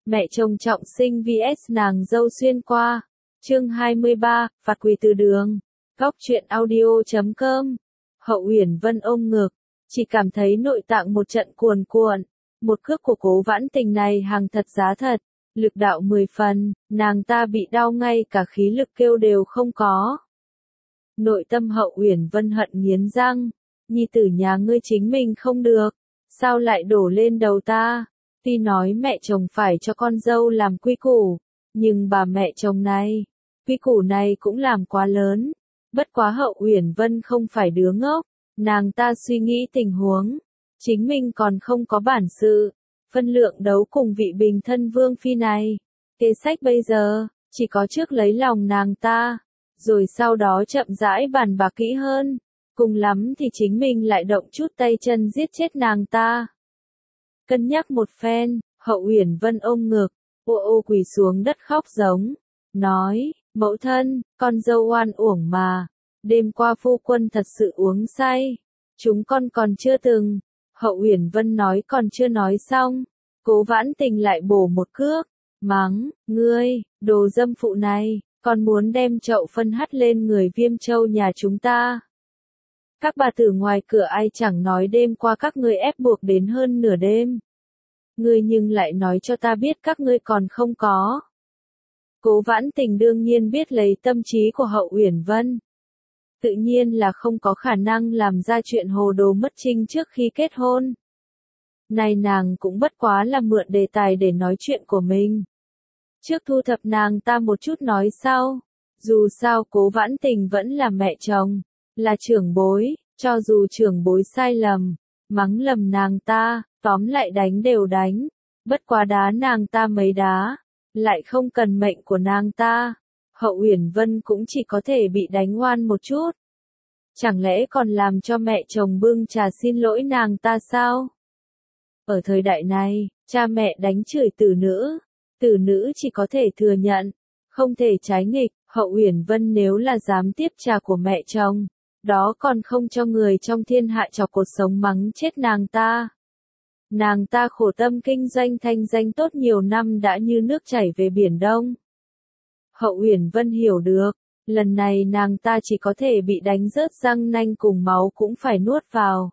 Mẹ chồng trọng sinh vs nàng dâu xuyên qua. Chương 23, phạt quỳ từ đường. Góc truyện audio.com. Hậu Uyển Vân ôm ngực, chỉ cảm thấy nội tạng một trận cuồn cuộn. Một cước của Cố Vãn Tình này hàng thật giá thật, lực đạo 10 phần, nàng ta bị đau ngay cả khí lực kêu đều không có. Nội tâm Hậu Uyển Vân hận nghiến răng, nhi tử nhà ngươi chính mình không được, sao lại đổ lên đầu ta? Tuy nói mẹ chồng phải cho con dâu làm quy củ, nhưng bà mẹ chồng này, quy củ này cũng làm quá lớn. Bất quá Hậu Uyển Vân không phải đứa ngốc, nàng ta suy nghĩ tình huống, chính mình còn không có bản sự, phân lượng đấu cùng vị bình thân vương phi này. Kế sách bây giờ, chỉ có trước lấy lòng nàng ta, rồi sau đó chậm rãi bàn bạc kỹ hơn, cùng lắm thì chính mình lại động chút tay chân giết chết nàng ta. Cân nhắc một phen, Hậu Uyển Vân ôm ngực, ô quỳ xuống đất khóc giống, nói, mẫu thân, con dâu oan uổng mà, đêm qua phu quân thật sự uống say, chúng con còn chưa từng. Hậu Uyển Vân nói còn chưa nói xong, Cố Vãn Tình lại bổ một cước, mắng, ngươi, đồ dâm phụ này, còn muốn đem chậu phân hắt lên người Viêm Châu nhà chúng ta. Các bà tử ngoài cửa ai chẳng nói đêm qua các ngươi ép buộc đến hơn nửa đêm. Ngươi nhưng lại nói cho ta biết các ngươi còn không có. Cố Vãn Tình đương nhiên biết lấy tâm trí của Hậu Uyển Vân. Tự nhiên là không có khả năng làm ra chuyện hồ đồ mất trinh trước khi kết hôn. Này nàng cũng bất quá là mượn đề tài để nói chuyện của mình. Trước thu thập nàng ta một chút nói sau. Dù sao Cố Vãn Tình vẫn là mẹ chồng, là trưởng bối, cho dù trưởng bối sai lầm, mắng lầm nàng ta, tóm lại đánh đều đánh. Bất quá đá nàng ta mấy đá, lại không cần mệnh của nàng ta. Hậu Uyển Vân cũng chỉ có thể bị đánh oan một chút. Chẳng lẽ còn làm cho mẹ chồng bưng trà xin lỗi nàng ta sao? Ở thời đại này, cha mẹ đánh chửi tử nữ chỉ có thể thừa nhận, không thể trái nghịch. Hậu Uyển Vân nếu là dám tiếp trà của mẹ chồng, đó còn không cho người trong thiên hạ chọc cột sống mắng chết nàng ta. Nàng ta khổ tâm kinh doanh thanh danh tốt nhiều năm đã như nước chảy về biển Đông. Hậu Uyển Vân hiểu được, lần này nàng ta chỉ có thể bị đánh rớt răng nanh cùng máu cũng phải nuốt vào.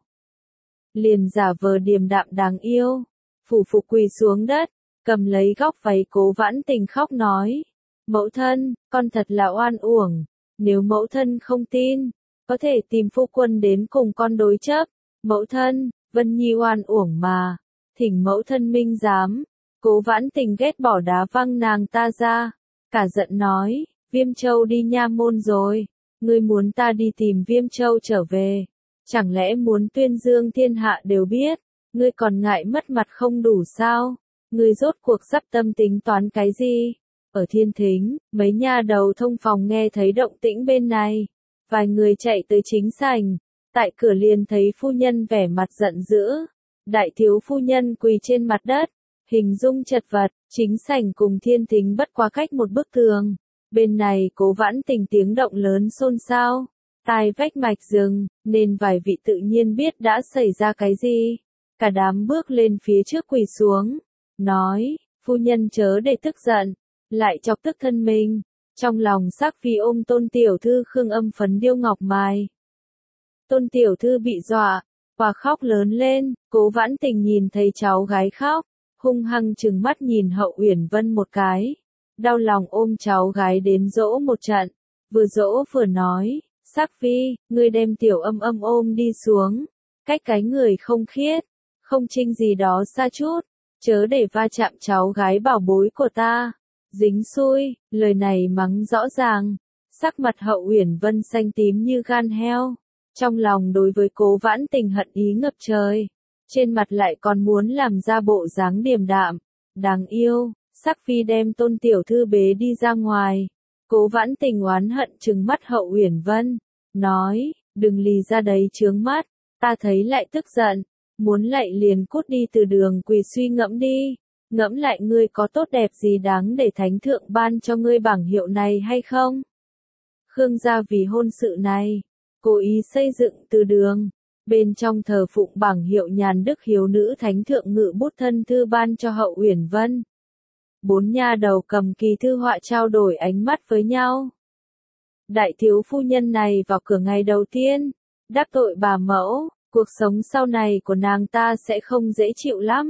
Liền giả vờ điềm đạm đáng yêu, phủ phục quỳ xuống đất, cầm lấy góc váy Cố Vãn Tình khóc nói, mẫu thân, con thật là oan uổng, nếu mẫu thân không tin, có thể tìm phu quân đến cùng con đối chấp. Mẫu thân, Vân Nhi oan uổng mà, thỉnh mẫu thân minh giám. Cố Vãn Tình ghét bỏ đá văng nàng ta ra, cả giận nói, Viêm Châu đi Nha Môn rồi, ngươi muốn ta đi tìm Viêm Châu trở về, chẳng lẽ muốn tuyên dương thiên hạ đều biết, ngươi còn ngại mất mặt không đủ sao, ngươi rốt cuộc sắp tâm tính toán cái gì? Ở Thiên Thính, mấy nha đầu thông phòng nghe thấy động tĩnh bên này, vài người chạy tới chính sảnh, tại cửa liền thấy phu nhân vẻ mặt giận dữ, đại thiếu phu nhân quỳ trên mặt đất, hình dung chật vật, chính sảnh cùng Thiên Thính bất quá cách một bức tường. Bên này Cố Vãn Tình tiếng động lớn xôn xao, tai vách mạch rừng, nên vài vị tự nhiên biết đã xảy ra cái gì. Cả đám bước lên phía trước quỳ xuống, nói, phu nhân chớ để tức giận, lại chọc tức thân mình. Trong lòng Sắc Phi ôm Tôn tiểu thư khương âm phấn điêu ngọc mai. Tôn tiểu thư bị dọa, và khóc lớn lên. Cố Vãn Tình nhìn thấy cháu gái khóc, hung hăng trừng mắt nhìn Hậu Uyển Vân một cái, đau lòng ôm cháu gái đến dỗ một trận, vừa dỗ vừa nói, Sắc Phi, ngươi đem tiểu âm âm ôm đi xuống, cách cái người không khiết, không chinh gì đó xa chút, chớ để va chạm cháu gái bảo bối của ta. Dính xui, lời này mắng rõ ràng, sắc mặt Hậu Uyển Vân xanh tím như gan heo, trong lòng đối với Cố Vãn Tình hận ý ngập trời, trên mặt lại còn muốn làm ra bộ dáng điềm đạm, đáng yêu. Sắc Phi đem Tôn tiểu thư bế đi ra ngoài, Cố Vãn Tình oán hận trừng mắt Hậu Uyển Vân, nói, đừng lì ra đấy chướng mắt, ta thấy lại tức giận, muốn lạy liền cút đi từ đường quỳ suy ngẫm đi. Ngẫm lại ngươi có tốt đẹp gì đáng để thánh thượng ban cho ngươi bảng hiệu này hay không? Khương gia vì hôn sự này, cố ý xây dựng từ đường, bên trong thờ phụng bảng hiệu nhàn đức hiếu nữ thánh thượng ngự bút thân thư ban cho Hậu Uyển Vân. Bốn nha đầu cầm kỳ thư họa trao đổi ánh mắt với nhau. Đại thiếu phu nhân này vào cửa ngày đầu tiên, đắc tội bà mẫu, cuộc sống sau này của nàng ta sẽ không dễ chịu lắm.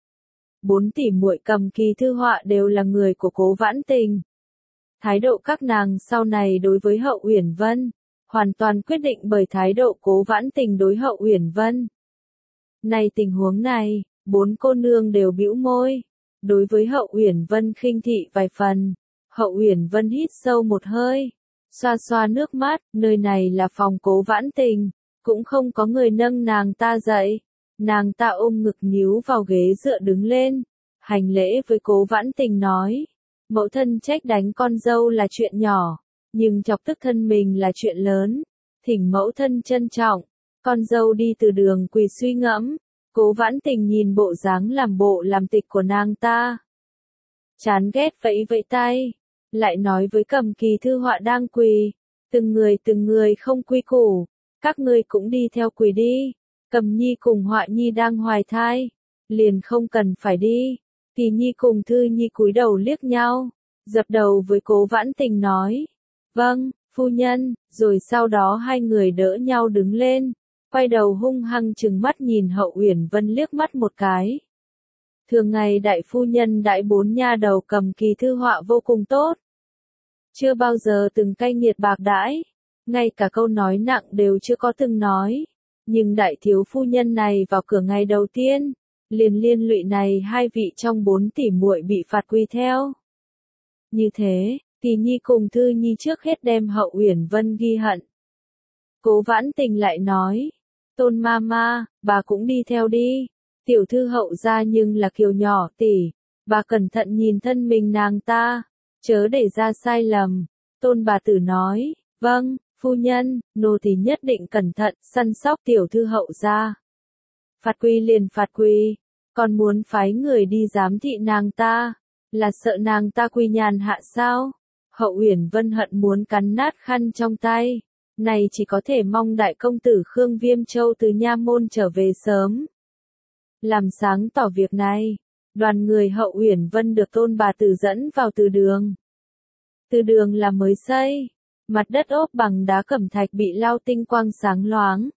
Bốn tỷ muội cầm kỳ thư họa đều là người của Cố Vãn Tình. Thái độ các nàng sau này đối với Hậu Uyển Vân, hoàn toàn quyết định bởi thái độ Cố Vãn Tình đối Hậu Uyển Vân. Này tình huống này, bốn cô nương đều bĩu môi. Đối với Hậu Uyển Vân khinh thị vài phần, Hậu Uyển Vân hít sâu một hơi, xoa xoa nước mắt, nơi này là phòng Cố Vãn Tình, cũng không có người nâng nàng ta dậy. Nàng ta ôm ngực nhíu vào ghế dựa đứng lên, hành lễ với Cố Vãn Tình nói, mẫu thân trách đánh con dâu là chuyện nhỏ, nhưng chọc tức thân mình là chuyện lớn, thỉnh mẫu thân trân trọng. Con dâu đi từ đường quỳ suy ngẫm, Cố Vãn Tình nhìn bộ dáng làm bộ làm tịch của nàng ta, chán ghét vẫy vẫy tay, lại nói với cầm kỳ thư họa đang quỳ, từng người không quy củ, các ngươi cũng đi theo quỳ đi. Cầm nhi cùng họa nhi đang hoài thai, liền không cần phải đi. Kỳ nhi cùng thư nhi cúi đầu liếc nhau, dập đầu với Cố Vãn Tình nói, vâng, phu nhân, rồi sau đó hai người đỡ nhau đứng lên, quay đầu hung hăng trừng mắt nhìn Hậu Uyển Vân liếc mắt một cái. Thường ngày đại phu nhân đãi bốn nha đầu cầm kỳ thư họa vô cùng tốt, chưa bao giờ từng cay nghiệt bạc đãi, ngay cả câu nói nặng đều chưa có từng nói. Nhưng đại thiếu phu nhân này vào cửa ngày đầu tiên, liền liên lụy này hai vị trong bốn tỷ muội bị phạt quy theo. Như thế, Kỳ nhi cùng Thư nhi trước hết đem Hậu Uyển Vân ghi hận. Cố Vãn Tình lại nói, Tôn Mama, bà cũng đi theo đi, tiểu thư Hậu gia nhưng là kiều nhỏ tỷ, bà cẩn thận nhìn thân mình nàng ta, chớ để ra sai lầm. Tôn bà tử nói, vâng. Phu nhân, nô tỳ nhất định cẩn thận, săn sóc tiểu thư Hậu gia. Phạt quy liền phạt quy, còn muốn phái người đi giám thị nàng ta, là sợ nàng ta quy nhàn hạ sao? Hậu Uyển Vân hận muốn cắn nát khăn trong tay, này chỉ có thể mong đại công tử Khương Viêm Châu từ nha môn trở về sớm. Làm sáng tỏ việc này, đoàn người Hậu Uyển Vân được Tôn bà tử dẫn vào từ đường. Từ đường là mới xây. Mặt đất ốp bằng đá cẩm thạch bị lau tinh quang sáng loáng.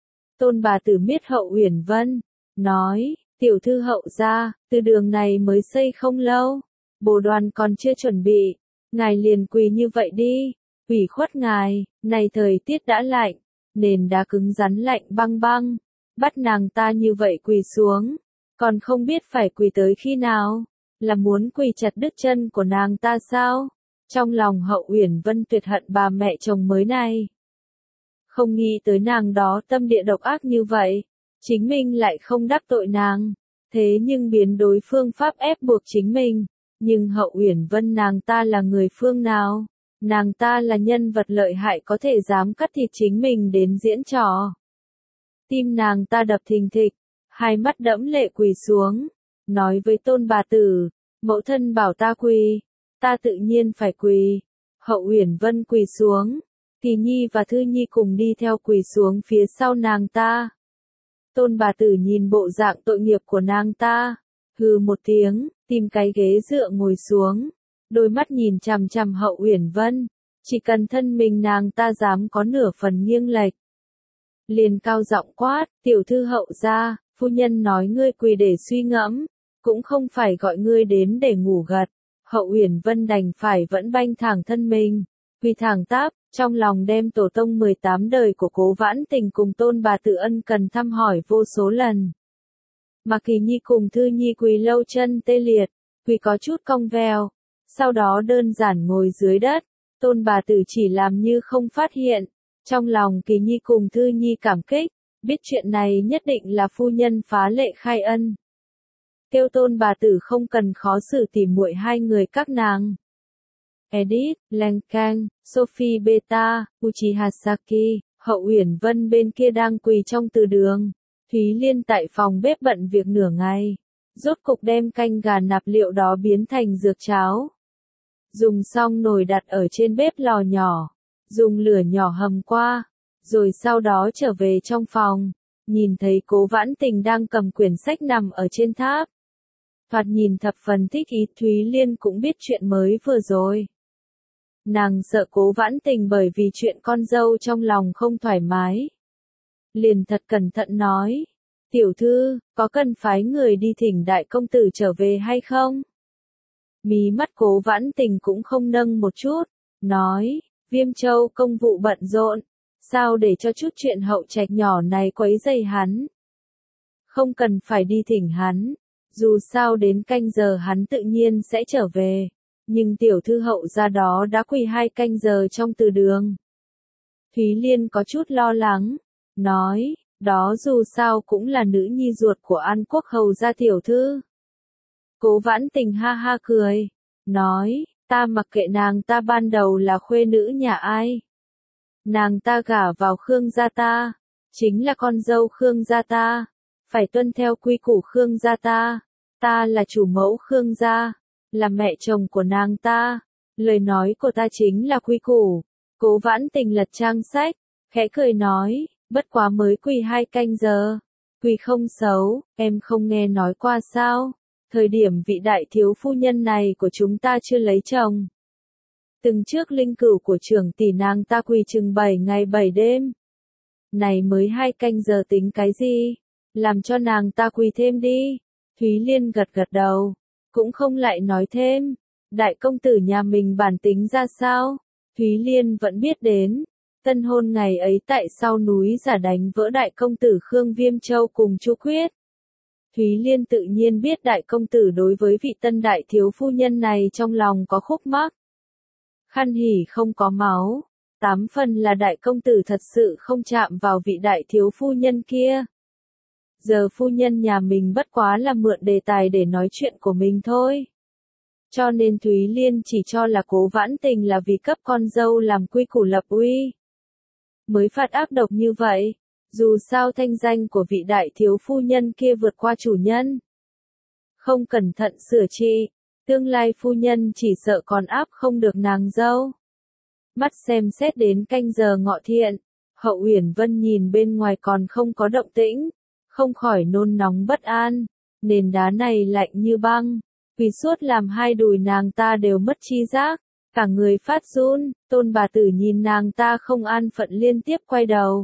Tôn bà tử miết Hậu Uyển Vân, nói, tiểu thư Hậu gia, từ đường này mới xây không lâu, bồ đoàn còn chưa chuẩn bị, ngài liền quỳ như vậy đi, ủy khuất ngài, này thời tiết đã lạnh, nền đá cứng rắn lạnh băng băng, bắt nàng ta như vậy quỳ xuống, còn không biết phải quỳ tới khi nào, là muốn quỳ chặt đứt chân của nàng ta sao? Trong lòng Hậu Uyển Vân tuyệt hận bà mẹ chồng mới này. Không nghĩ tới nàng đó tâm địa độc ác như vậy, chính mình lại không đắc tội nàng, thế nhưng biến đối phương pháp ép buộc chính mình. Nhưng Hậu Uyển Vân nàng ta là người phương nào? Nàng ta là nhân vật lợi hại có thể dám cắt thịt chính mình đến diễn trò. Tim nàng ta đập thình thịch, hai mắt đẫm lệ quỳ xuống, nói với Tôn bà tử, mẫu thân bảo ta quỳ. Ta tự nhiên phải quỳ. Hậu Uyển Vân quỳ xuống, Kỳ nhi và Thư nhi cùng đi theo quỳ xuống phía sau nàng ta. Tôn bà tử nhìn bộ dạng tội nghiệp của nàng ta, hừ một tiếng, tìm cái ghế dựa ngồi xuống, đôi mắt nhìn chằm chằm Hậu Uyển Vân, chỉ cần thân mình nàng ta dám có nửa phần nghiêng lệch, liền cao giọng quát, tiểu thư Hậu gia, phu nhân nói ngươi quỳ để suy ngẫm, cũng không phải gọi ngươi đến để ngủ gật. Hậu Uyển Vân đành phải vẫn banh thẳng thân mình, quỳ thẳng tắp, trong lòng đem tổ tông 18 đời của Cố Vãn Tình cùng Tôn bà tử ân cần thăm hỏi vô số lần. Mà Kỳ nhi cùng Thư nhi quỳ lâu chân tê liệt, quỳ có chút cong veo, sau đó đơn giản ngồi dưới đất, Tôn bà tử chỉ làm như không phát hiện. Trong lòng Kỳ nhi cùng Thư nhi cảm kích, biết chuyện này nhất định là phu nhân phá lệ khai ân. Kêu Tôn bà tử không cần khó xử tỉ muội hai người các nàng. Edith, Lang Kang, Sophie Beta, Uchiha Saki, Hậu Uyển Vân bên kia đang quỳ trong từ đường. Thúy Liên tại phòng bếp bận việc nửa ngày, rốt cục đem canh gà nạp liệu đó biến thành dược cháo. Dùng xong nồi đặt ở trên bếp lò nhỏ, dùng lửa nhỏ hầm qua, rồi sau đó trở về trong phòng, nhìn thấy Cố Vãn Tình đang cầm quyển sách nằm ở trên tháp. thoạt nhìn thập phần thích ý. Thúy Liên cũng biết chuyện mới vừa rồi. Nàng sợ Cố Vãn Tình bởi vì chuyện con dâu trong lòng không thoải mái. Liền thật cẩn thận nói, tiểu thư, có cần phái người đi thỉnh đại công tử trở về hay không? Mí mắt Cố Vãn Tình cũng không nâng một chút, nói, Viêm Châu công vụ bận rộn, sao để cho chút chuyện hậu trạch nhỏ này quấy rầy hắn? Không cần phải đi thỉnh hắn, dù sao đến canh giờ hắn tự nhiên sẽ trở về, nhưng tiểu thư hậu ra đó đã quỳ 2 canh giờ trong từ đường. Thúy Liên có chút lo lắng, nói, đó dù sao cũng là nữ nhi ruột của An Quốc hầu gia tiểu thư. Cố Vãn Tình ha ha cười, nói, ta mặc kệ nàng ta ban đầu là khuê nữ nhà ai. Nàng ta gả vào Khương gia ta, chính là con dâu Khương gia ta, phải tuân theo quy củ Khương gia ta là chủ mẫu Khương gia, là mẹ chồng của nàng ta, lời nói của ta chính là quy củ. Cố Vãn Tình lật trang sách, khẽ cười nói, bất quá mới quỳ 2 canh giờ, quỳ không xấu, em không nghe nói qua sao, thời điểm vị đại thiếu phu nhân này của chúng ta chưa lấy chồng. Từng trước linh cửu của trưởng tỷ nàng ta quỳ chừng 7 ngày 7 đêm. Này mới 2 canh giờ tính cái gì, làm cho nàng ta quỳ thêm đi. Thúy Liên gật gật đầu, cũng không lại nói thêm, đại công tử nhà mình bản tính ra sao, Thúy Liên vẫn biết đến. Tân hôn ngày ấy tại sau núi giả đánh vỡ đại công tử Khương Viêm Châu cùng Chu Quyết. Thúy Liên tự nhiên biết đại công tử đối với vị tân đại thiếu phu nhân này trong lòng có khúc mắc. Khăn hỉ không có máu, 8 phần là đại công tử thật sự không chạm vào vị đại thiếu phu nhân kia. Giờ phu nhân nhà mình bất quá là mượn đề tài để nói chuyện của mình thôi. Cho nên Thúy Liên chỉ cho là Cố Vãn Tình là vì cấp con dâu làm quy củ lập uy. Mới phạt ác độc như vậy, dù sao thanh danh của vị đại thiếu phu nhân kia vượt qua chủ nhân. Không cẩn thận sửa trị, tương lai phu nhân chỉ sợ còn áp không được nàng dâu. Mắt xem xét đến canh giờ ngọ thiện, Hậu Uyển Vân nhìn bên ngoài còn không có động tĩnh, không khỏi nôn nóng bất an, nền đá này lạnh như băng, vì suốt làm hai đùi nàng ta đều mất chi giác, cả người phát run. Tôn bà tử nhìn nàng ta không an phận liên tiếp quay đầu.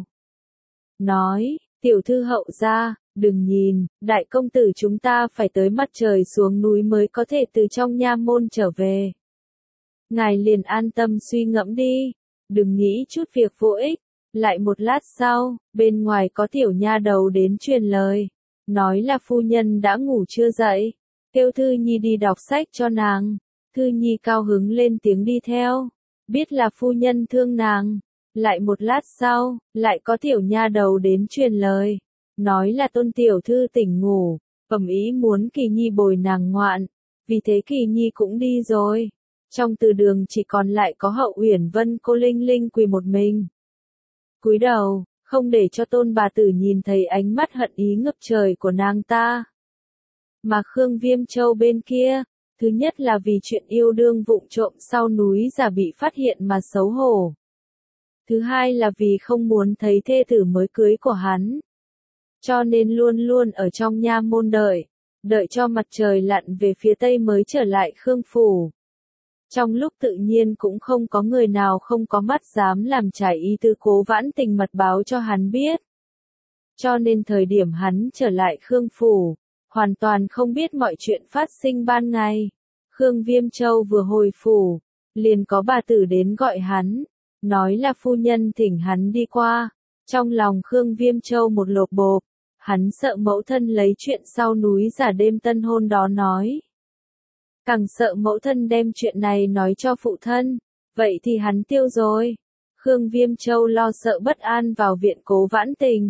Nói, tiểu thư hậu gia, đừng nhìn, đại công tử chúng ta phải tới mặt trời xuống núi mới có thể từ trong nha môn trở về. Ngài liền an tâm suy ngẫm đi, đừng nghĩ chút việc vô ích. Lại một lát sau, bên ngoài có tiểu nha đầu đến truyền lời, nói là phu nhân đã ngủ chưa dậy, kêu Thư Nhi đi đọc sách cho nàng. Thư Nhi cao hứng lên tiếng đi theo, biết là phu nhân thương nàng. Lại một lát sau, lại có tiểu nha đầu đến truyền lời, nói là Tôn tiểu thư tỉnh ngủ, bẩm ý muốn Kỳ Nhi bồi nàng ngoạn, vì thế Kỳ Nhi cũng đi rồi. Trong từ đường chỉ còn lại có Hậu Uyển Vân cô Linh Linh quỳ một mình. Cúi đầu, không để cho Tôn bà tử nhìn thấy ánh mắt hận ý ngập trời của nàng ta. Mà Khương Viêm Châu bên kia, thứ nhất là vì chuyện yêu đương vụng trộm sau núi giả bị phát hiện mà xấu hổ. Thứ hai là vì không muốn thấy thê tử mới cưới của hắn. Cho nên luôn luôn ở trong nha môn đợi cho mặt trời lặn về phía tây mới trở lại Khương phủ. Trong lúc tự nhiên cũng không có người nào không có mắt dám làm trái ý tứ Cố Vãn Tình mật báo cho hắn biết. Cho nên thời điểm hắn trở lại Khương phủ, hoàn toàn không biết mọi chuyện phát sinh ban ngày. Khương Viêm Châu vừa hồi phủ, liền có bà tử đến gọi hắn, nói là phu nhân thỉnh hắn đi qua. Trong lòng Khương Viêm Châu một lột bộp, hắn sợ mẫu thân lấy chuyện sau núi giả đêm tân hôn đó nói. Càng sợ mẫu thân đem chuyện này nói cho phụ thân, vậy thì hắn tiêu rồi. Khương Viêm Châu lo sợ bất an vào viện Cố Vãn Tình.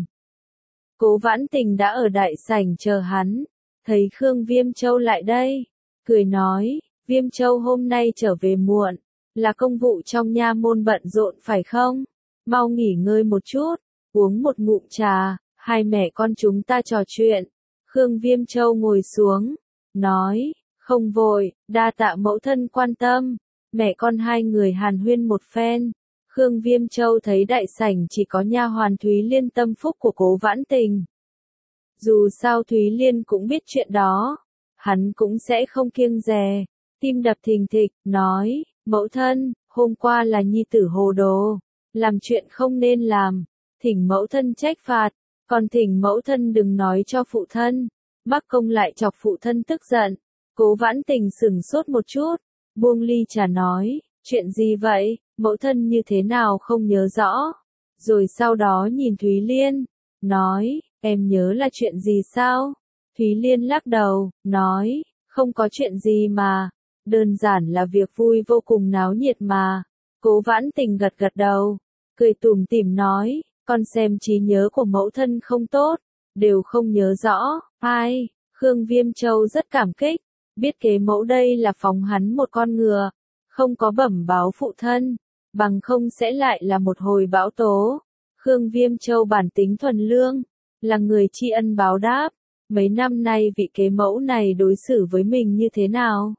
Cố Vãn Tình đã ở đại sảnh chờ hắn, thấy Khương Viêm Châu lại đây, cười nói, Viêm Châu hôm nay trở về muộn, là công vụ trong nha môn bận rộn phải không? Mau nghỉ ngơi một chút, uống một ngụm trà, hai mẹ con chúng ta trò chuyện. Khương Viêm Châu ngồi xuống, nói, không vội, đa tạ mẫu thân quan tâm. Mẹ con hai người hàn huyên một phen. Khương Viêm Châu thấy đại sảnh chỉ có nha hoàn Thúy Liên tâm phúc của Cố Vãn Tình. Dù sao Thúy Liên cũng biết chuyện đó, hắn cũng sẽ không kiêng dè. Tim đập thình thịch, nói, mẫu thân, hôm qua là nhi tử hồ đồ, làm chuyện không nên làm, thỉnh mẫu thân trách phạt, còn thỉnh mẫu thân đừng nói cho phụ thân. Bắc Công lại chọc phụ thân tức giận. Cố Vãn Tình sửng sốt một chút, buông ly trà nói, chuyện gì vậy, mẫu thân như thế nào không nhớ rõ. Rồi sau đó nhìn Thúy Liên, nói, em nhớ là chuyện gì sao? Thúy Liên lắc đầu, nói, không có chuyện gì mà, đơn giản là việc vui vô cùng náo nhiệt mà. Cố Vãn Tình gật gật đầu, cười tủm tỉm nói, con xem trí nhớ của mẫu thân không tốt, đều không nhớ rõ. Ai, Khương Viêm Châu rất cảm kích, biết kế mẫu đây là phóng hắn một con ngựa, không có bẩm báo phụ thân, bằng không sẽ lại là một hồi bão tố. Khương Viêm Châu bản tính thuần lương, là người tri ân báo đáp, mấy năm nay vị kế mẫu này đối xử với mình như thế nào,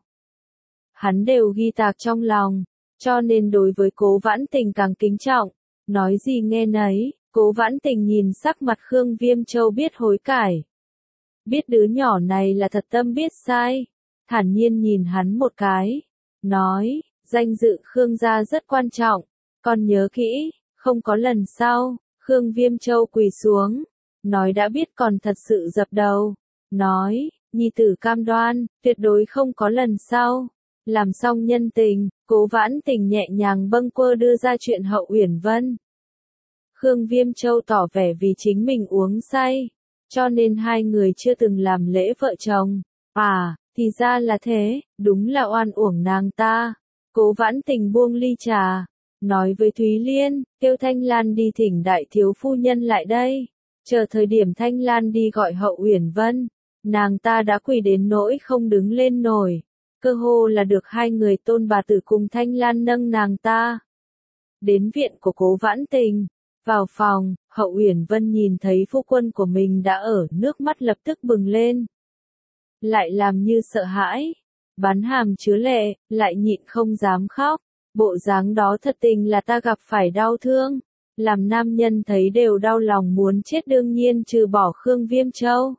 hắn đều ghi tạc trong lòng, cho nên đối với Cố Vãn Tình càng kính trọng, nói gì nghe nấy. Cố Vãn Tình nhìn sắc mặt Khương Viêm Châu biết hối cải, biết đứa nhỏ này là thật tâm biết sai, thản nhiên nhìn hắn một cái, nói, danh dự Khương gia rất quan trọng, con nhớ kỹ, không có lần sau. Khương Viêm Châu quỳ xuống, nói đã biết còn thật sự dập đầu, nói, nhi tử cam đoan, tuyệt đối không có lần sau. Làm xong nhân tình, Cố Vãn Tình nhẹ nhàng bâng quơ đưa ra chuyện Hậu Uyển Vân. Khương Viêm Châu tỏ vẻ vì chính mình uống say, cho nên hai người chưa từng làm lễ vợ chồng. À, thì ra là thế, đúng là oan uổng nàng ta. Cố Vãn Tình buông ly trà, nói với Thúy Liên, kêu Thanh Lan đi thỉnh đại thiếu phu nhân lại đây. Chờ thời điểm Thanh Lan đi gọi Hậu Uyển Vân, nàng ta đã quỳ đến nỗi không đứng lên nổi. Cơ hồ là được hai người tôn bà tử cùng Thanh Lan nâng nàng ta đến viện của Cố Vãn Tình. Vào phòng, Hậu Uyển Vân nhìn thấy phu quân của mình đã ở, nước mắt lập tức bừng lên. Lại làm như sợ hãi, bán hàm chứa lệ, lại nhịn không dám khóc. Bộ dáng đó thật tình là ta gặp phải đau thương. Làm nam nhân thấy đều đau lòng muốn chết, đương nhiên trừ bỏ Khương Viêm Châu.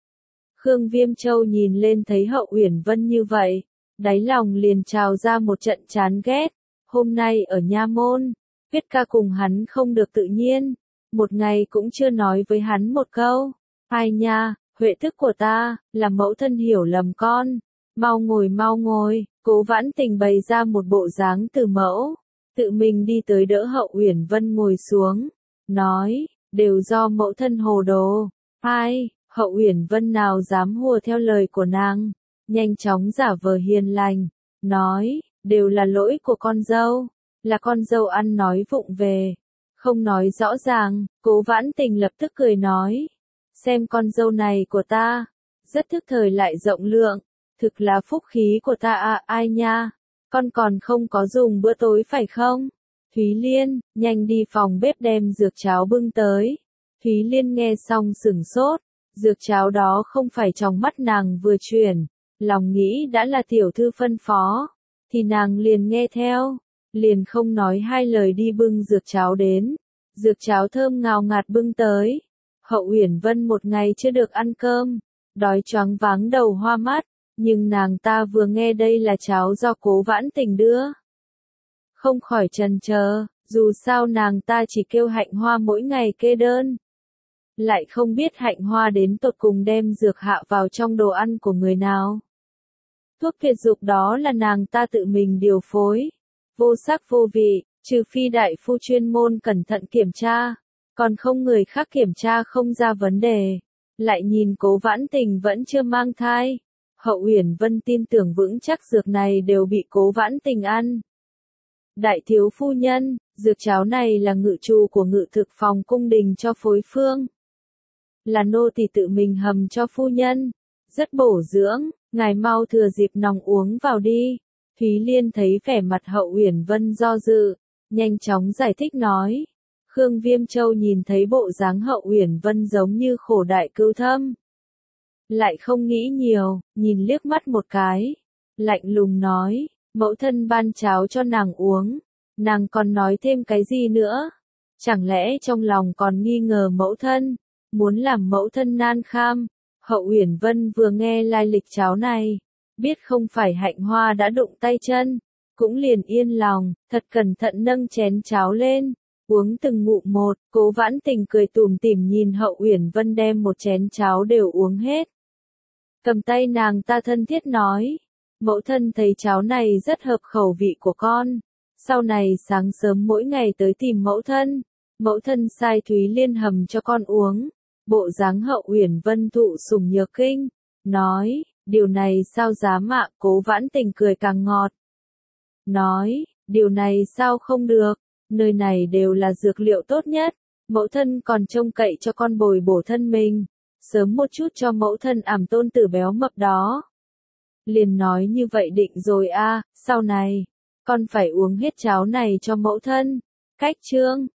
Khương Viêm Châu nhìn lên thấy Hậu Uyển Vân như vậy, đáy lòng liền trào ra một trận chán ghét. Hôm nay ở nha môn, Viết ca cùng hắn không được tự nhiên, một ngày cũng chưa nói với hắn một câu. Ai nha, Huệ thức của ta, là mẫu thân hiểu lầm con. Mau ngồi, Cố Vãn Tình bày ra một bộ dáng từ mẫu, tự mình đi tới đỡ Hậu Uyển Vân ngồi xuống, nói, đều do mẫu thân hồ đồ. Ai, Hậu Uyển Vân nào dám hùa theo lời của nàng, nhanh chóng giả vờ hiền lành, nói, đều là lỗi của con dâu, là con dâu ăn nói vụng về, không nói rõ ràng. Cố Vãn Tình lập tức cười nói, xem con dâu này của ta, rất thức thời lại rộng lượng, thực là phúc khí của ta à. Ai nha, con còn không có dùng bữa tối phải không? Thúy Liên, nhanh đi phòng bếp đem dược cháo bưng tới. Thúy Liên nghe xong sửng sốt, dược cháo đó không phải trong mắt nàng vừa chuyển, lòng nghĩ đã là tiểu thư phân phó, thì nàng liền nghe theo, liền không nói hai lời đi bưng dược cháo đến. Dược cháo thơm ngào ngạt bưng tới. Hậu Uyển Vân một ngày chưa được ăn cơm, đói choáng váng đầu hoa mắt, nhưng nàng ta vừa nghe đây là cháo do Cố Vãn Tình đưa, không khỏi chần chờ, dù sao nàng ta chỉ kêu Hạnh Hoa mỗi ngày kê đơn, lại không biết Hạnh Hoa đến tột cùng đem dược hạ vào trong đồ ăn của người nào. Thuốc tuyệt dục đó là nàng ta tự mình điều phối, vô sắc vô vị, trừ phi đại phu chuyên môn cẩn thận kiểm tra, còn không người khác kiểm tra không ra vấn đề. Lại nhìn Cố Vãn Tình vẫn chưa mang thai, Hậu Uyển Vân tin tưởng vững chắc dược này đều bị Cố Vãn Tình ăn. Đại thiếu phu nhân, dược cháo này là ngự trù của ngự thực phòng cung đình cho phối phương, là nô tỳ tự mình hầm cho phu nhân, rất bổ dưỡng, ngài mau thừa dịp nòng uống vào đi. Thúy Liên thấy vẻ mặt Hậu Uyển Vân do dự, nhanh chóng giải thích nói. Khương Viêm Châu nhìn thấy bộ dáng Hậu Uyển Vân giống như khổ đại cưu thâm, lại không nghĩ nhiều, nhìn liếc mắt một cái, lạnh lùng nói, mẫu thân ban cháo cho nàng uống, nàng còn nói thêm cái gì nữa? Chẳng lẽ trong lòng còn nghi ngờ mẫu thân, muốn làm mẫu thân nan kham? Hậu Uyển Vân vừa nghe lai lịch cháo này, biết không phải Hạnh Hoa đã đụng tay chân, cũng liền yên lòng, thật cẩn thận nâng chén cháo lên, uống từng ngụm một. Cố Vãn Tình cười tủm tỉm nhìn Hậu Uyển Vân đem một chén cháo đều uống hết. Cầm tay nàng ta thân thiết nói, mẫu thân thấy cháo này rất hợp khẩu vị của con, sau này sáng sớm mỗi ngày tới tìm mẫu thân sai Thúy Liên hầm cho con uống. Bộ dáng Hậu Uyển Vân thụ sủng nhược kinh, nói, điều này sao dám ạ? Cố Vãn Tình cười càng ngọt, nói, điều này sao không được, nơi này đều là dược liệu tốt nhất, mẫu thân còn trông cậy cho con bồi bổ thân mình, sớm một chút cho mẫu thân ẵm tôn tử béo mập đó. Liền nói như vậy định rồi a, sau này, con phải uống hết cháo này cho mẫu thân. Cách chương